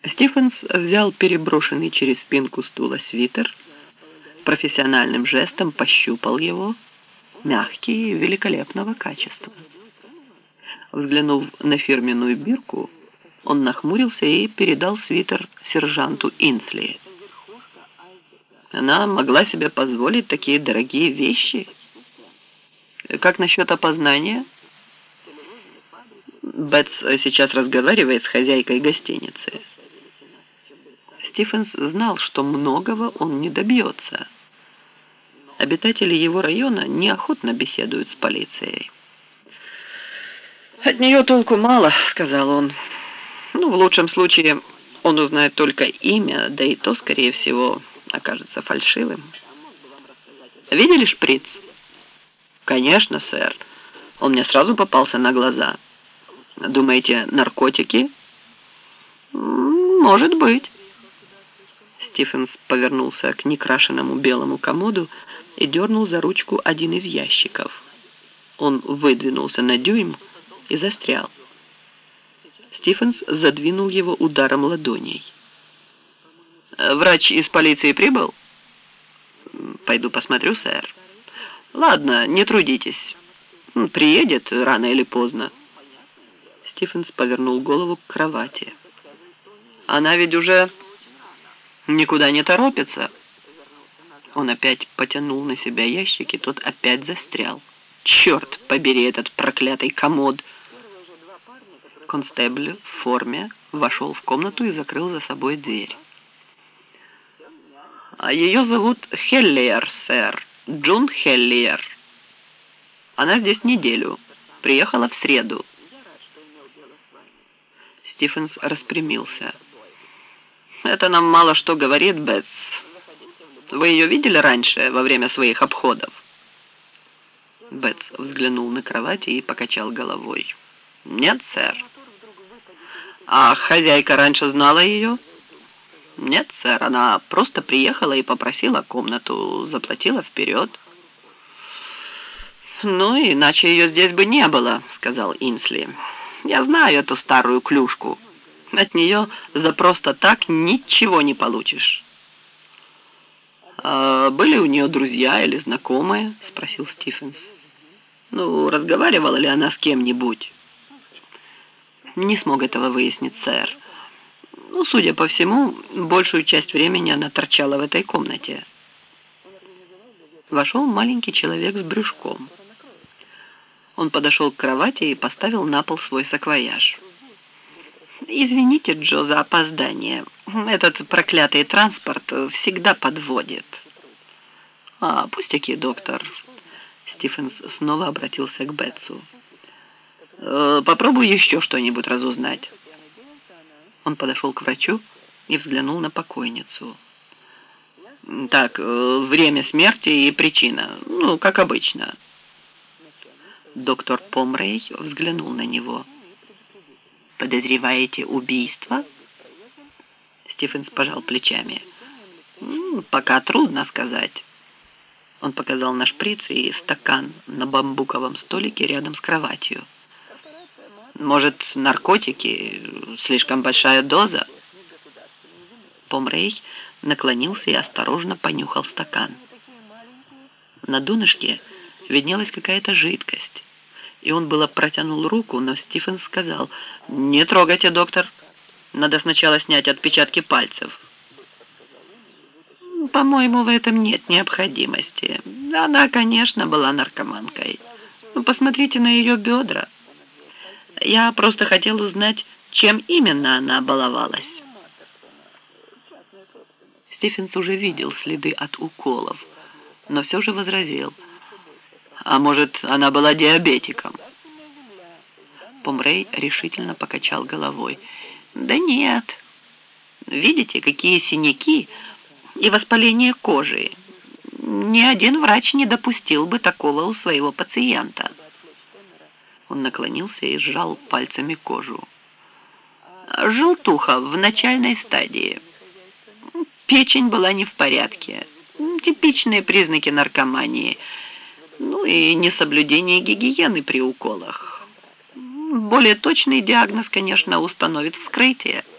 Стивенс взял переброшенный через спинку стула свитер, профессиональным жестом пощупал его, мягкий и великолепного качества. Взглянув на фирменную бирку, он нахмурился и передал свитер сержанту Инсли. Она могла себе позволить такие дорогие вещи. Как насчет опознания? Бетс сейчас разговаривает с хозяйкой гостиницы. Стивенс знал, что многого он не добьется. Обитатели его района неохотно беседуют с полицией. «От нее толку мало», — сказал он. «Ну, в лучшем случае он узнает только имя, да и то, скорее всего, окажется фальшивым». «Видели шприц?» «Конечно, сэр. Он мне сразу попался на глаза». «Думаете, наркотики?» «Может быть». Стивенс повернулся к некрашенному белому комоду и дернул за ручку один из ящиков. Он выдвинулся на дюйм и застрял. Стивенс задвинул его ударом ладоней. «Врач из полиции прибыл?» «Пойду посмотрю, сэр». «Ладно, не трудитесь. Приедет рано или поздно». Стивенс повернул голову к кровати. «Она ведь уже никуда не торопится». Он опять потянул на себя ящик, и тот опять застрял. «Черт побери этот проклятый комод!» Констебль в форме вошел в комнату и закрыл за собой дверь. «А ее зовут Хеллиер, сэр. Джун Хеллиер. Она здесь неделю. Приехала в среду». Стивенс распрямился. «Это нам мало что говорит, Бетс. Вы ее видели раньше, во время своих обходов?» Бетс взглянул на кровать и покачал головой. «Нет, сэр». «А хозяйка раньше знала ее?» «Нет, сэр, она просто приехала и попросила комнату, заплатила вперед». «Ну, иначе ее здесь бы не было», — сказал Инсли. «Я знаю эту старую клюшку. От нее за просто так ничего не получишь». «А были у нее друзья или знакомые?» — спросил Стивенс. «Ну, разговаривала ли она с кем-нибудь?» «Не смог этого выяснить, сэр. Ну, судя по всему, большую часть времени она торчала в этой комнате». Вошел маленький человек с брюшком. Он подошел к кровати и поставил на пол свой саквояж. «Извините, Джо, за опоздание. Этот проклятый транспорт всегда подводит». «Пустяки, доктор». Стивенс снова обратился к Бетсу. «Попробуй еще что-нибудь разузнать». Он подошел к врачу и взглянул на покойницу. «Так, время смерти и причина. Ну, как обычно». Доктор Помрей взглянул на него. «Подозреваете убийство?» Стивенс пожал плечами. «Пока трудно сказать». Он показал на шприц и стакан на бамбуковом столике рядом с кроватью. «Может, наркотики? Слишком большая доза?» Помрей наклонился и осторожно понюхал стакан. На донышке виднелась какая-то жидкость, и он было протянул руку, но Стивенс сказал: «Не трогайте, доктор. Надо сначала снять отпечатки пальцев». «По-моему, в этом нет необходимости. Она, конечно, была наркоманкой. Посмотрите на ее бедра. Я просто хотел узнать, чем именно она баловалась». Стивенс уже видел следы от уколов, но все же возразил: «А может, она была диабетиком?» Помрей решительно покачал головой. «Да нет. Видите, какие синяки и воспаление кожи. Ни один врач не допустил бы такого у своего пациента». Он наклонился и сжал пальцами кожу. «Желтуха в начальной стадии. Печень была не в порядке. Типичные признаки наркомании. Ну и несоблюдение гигиены при уколах. Более точный диагноз, конечно, установит вскрытие».